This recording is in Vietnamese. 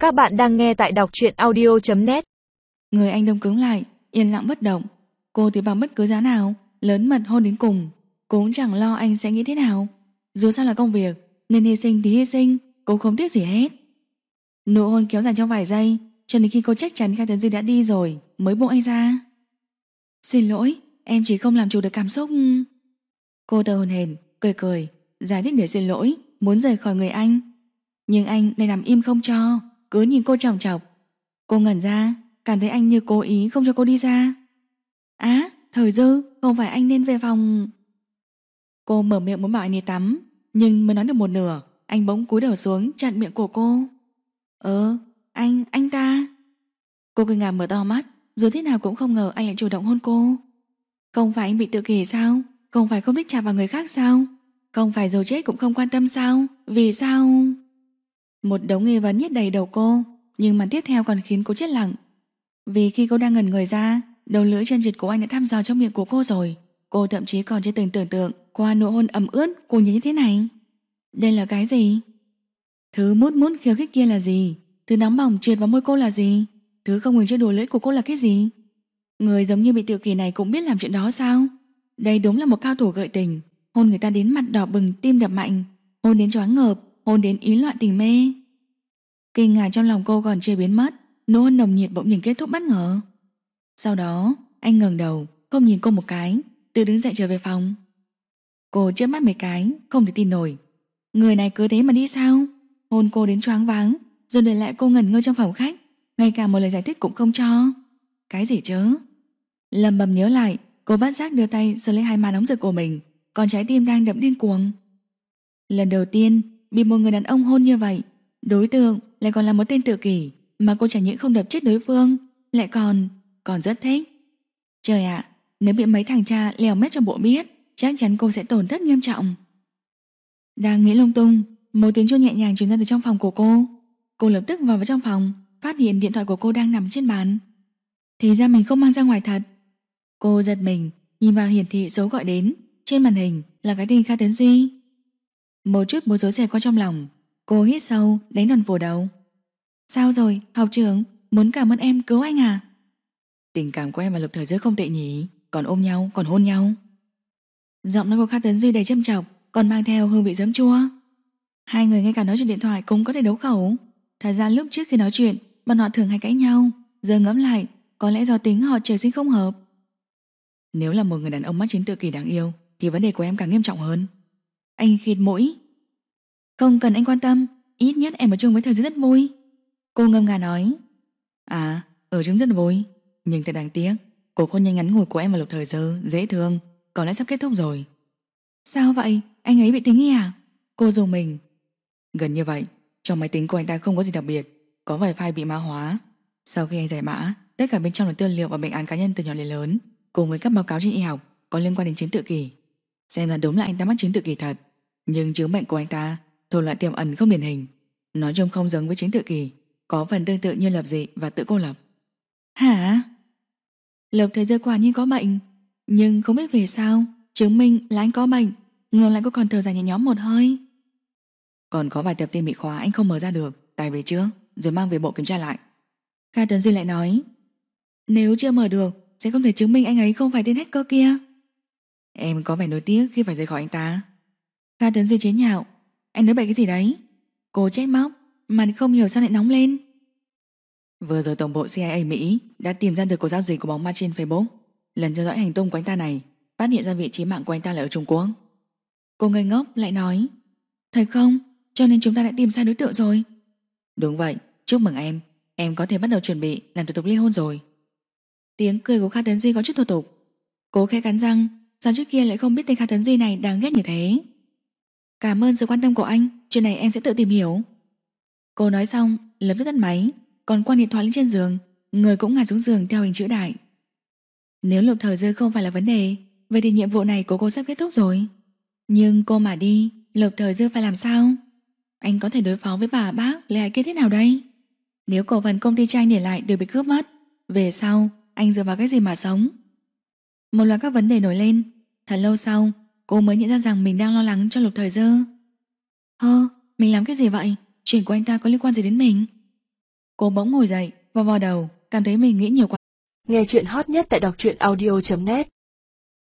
Các bạn đang nghe tại đọc truyện audio.net. Người anh đông cứng lại, yên lặng bất động. Cô thì bằng bất cứ giá nào lớn mật hôn đến cùng, cũng chẳng lo anh sẽ nghĩ thế nào. Dù sao là công việc, nên hy sinh thì hy sinh, cô không tiếc gì hết. Nụ hôn kéo dài trong vài giây, cho đến khi cô chắc chắn Kha Tấn Duy đã đi rồi mới buông anh ra. Xin lỗi, em chỉ không làm chủ được cảm xúc. Cô thở hổn hển, cười cười, giải thích để xin lỗi, muốn rời khỏi người anh. Nhưng anh lại nằm im không cho, cứ nhìn cô chòng chọc. Cô ngẩn ra, cảm thấy anh như cố ý không cho cô đi ra. Thời Dư, không phải anh nên về phòng. Cô mở miệng muốn bảo anh đi tắm, nhưng mới nói được một nửa, anh bỗng cúi đầu xuống chặn miệng của cô. Anh ta. Cô kinh ngạc mở to mắt, dù thế nào cũng không ngờ anh lại chủ động hôn cô. Không phải anh bị tự kỷ sao? Không phải không thích chạm vào người khác sao? Không phải dù chết cũng không quan tâm sao? Vì sao? Một đống nghi vấn nhét đầy đầu cô, nhưng màn tiếp theo còn khiến cô chết lặng. Vì khi cô đang ngẩn người ra, đầu lưỡi chân trượt của anh đã thăm dò trong miệng của cô rồi. Cô thậm chí còn chưa từng tưởng tượng qua nụ hôn ẩm ướt cô như thế này. Đây là cái gì? Thứ mút mút khiêu khích kia là gì? Thứ nóng bỏng trượt vào môi cô là gì? Thứ không ngừng chơi đùa lưỡi của cô là cái gì? Người giống như bị tự kỷ này cũng biết làm chuyện đó sao? Đây đúng là một cao thủ gợi tình. Hôn người ta đến mặt đỏ bừng, tim đập mạnh, hôn đến choáng ngợp, hôn đến ý loạn tình mê. Kinh ngạc trong lòng cô còn chưa biến mất, nụ hôn nồng nhiệt bỗng nhiên kết thúc bất ngờ. Sau đó anh ngẩng đầu, không nhìn cô một cái, tự đứng dậy trở về phòng. Cô chớp mắt mấy cái, không thể tin nổi. Người này cứ thế mà đi sao? Hôn cô đến choáng váng, rồi để lại cô ngẩn ngơ trong phòng khách, ngay cả một lời giải thích cũng không cho. Cái gì chứ? Lầm bầm nhớ lại, cô bất giác đưa tay sờ lấy hai má nóng rực của mình, còn trái tim đang đập điên cuồng. Lần đầu tiên bị một người đàn ông hôn như vậy, đối tượng lại còn là một tên tự kỷ, mà cô chẳng những không đập chết đối phương, lại còn rất thích. Trời ạ, nếu bị mấy thằng cha lèo mét trong bộ biết, chắc chắn cô sẽ tổn thất nghiêm trọng. Đang nghĩ lung tung, một tiếng chuông nhẹ nhàng truyền ra từ trong phòng của cô. Cô lập tức vào trong phòng, phát hiện điện thoại của cô đang nằm trên bàn. Thì ra mình không mang ra ngoài thật. Cô giật mình, nhìn vào hiển thị số gọi đến, trên màn hình là cái tên Kha Tấn Duy. Một chút bối rối xẹt qua trong lòng, cô hít sâu, đánh đòn vồ đầu. Sao rồi, học trưởng, muốn cảm ơn em cứu anh à? Tình cảm của em và Lục Thời Dư không tệ nhỉ, còn ôm nhau, còn hôn nhau. Giọng nói của Kha Tấn Duy đầy châm chọc, còn mang theo hương vị giấm chua. Hai người ngay cả nói chuyện điện thoại cũng có thể đấu khẩu. Thật ra lúc trước khi nói chuyện, bọn họ thường hay cãi nhau, giờ ngẫm lại, có lẽ do tính họ trời sinh không hợp. Nếu là một người đàn ông mắc chứng tự kỷ đáng yêu, thì vấn đề của em càng nghiêm trọng hơn. Anh khịt mũi. Không cần anh quan tâm, ít nhất em ở chung với Thời Dư rất vui. Cô ngâm ngà nói. Ở chung rất vui, nhưng thật đáng tiếc, cuộc hôn nhân ngắn ngủi của em và Lục Thời Dư dễ thương, có lẽ sắp kết thúc rồi. Sao vậy, anh ấy bị tính nghi à? Cô dùng mình. Gần như vậy, trong máy tính của anh ta không có gì đặc biệt, có vài file bị mã hóa. Sau khi anh giải mã, tất cả bên trong là tư liệu và bệnh án cá nhân từ nhỏ đến lớn, cùng với các báo cáo trên y học có liên quan đến chứng tự kỷ. Xem ra đúng là anh ta mắc chứng tự kỷ thật, nhưng chứng bệnh của anh ta thuộc loại tiềm ẩn không điển hình, nói chung không giống với chứng tự kỷ, có phần tương tự như lập dị và tự cô lập. Hả? Lục Thời Dư quả nhiên có bệnh, nhưng không biết vì sao chứng minh là anh có bệnh. Ngược lại cô còn thở dài nhẹ nhõm một hơi. Còn có vài tập tin bị khóa anh không mở ra được, tải về trước rồi mang về bộ kiểm tra lại. Kha Tấn Duy lại nói. Nếu chưa mở được sẽ không thể chứng minh anh ấy không phải tên hacker kia. Em có vẻ nối tiếc khi phải rời khỏi anh ta. Kha Tấn Duy chế nhạo. Anh nói bậy cái gì đấy? Cô trách móc, mà không hiểu sao lại nóng lên. Vừa rồi tổng bộ CIA Mỹ đã tìm ra được cuộc giao dịch của bóng ma trên Facebook. Lần theo dõi hành tung của anh ta này, phát hiện ra vị trí mạng của anh ta là ở Trung Quốc. Cô ngây ngốc lại nói. Thật không? Cho nên chúng ta đã tìm sai đối tượng rồi. Đúng vậy, chúc mừng em có thể bắt đầu chuẩn bị làm thủ tục ly hôn rồi. Tiếng cười của Kha Tấn Duy có chút thô tục. Cô khẽ cắn răng, sao trước kia lại không biết tên Kha Tấn Duy này đáng ghét như thế. Cảm ơn sự quan tâm của anh, chuyện này em sẽ tự tìm hiểu. Cô nói xong lập tức tắt máy, còn quăng điện thoại lên trên giường, người cũng ngả xuống giường theo hình chữ đại. Nếu Lục Thời Dư không phải là vấn đề, vậy thì nhiệm vụ này của cô sắp kết thúc rồi. Nhưng cô mà đi, Lục Thời Dư phải làm sao? Anh có thể đối phó với bà bác Lê Hải kia thế nào đây? Nếu cổ phần công ty tranh để lại đều bị cướp mất, về sau anh dựa vào cái gì mà sống? Một loạt các vấn đề nổi lên. Thật lâu sau cô mới nhận ra rằng mình đang lo lắng cho Lục Thời Dư. Mình làm cái gì vậy? Chuyện của anh ta có liên quan gì đến mình? Cô bỗng ngồi dậy và vò đầu, cảm thấy mình nghĩ nhiều quá. Nghe chuyện hot nhất tại đọc truyện audio.net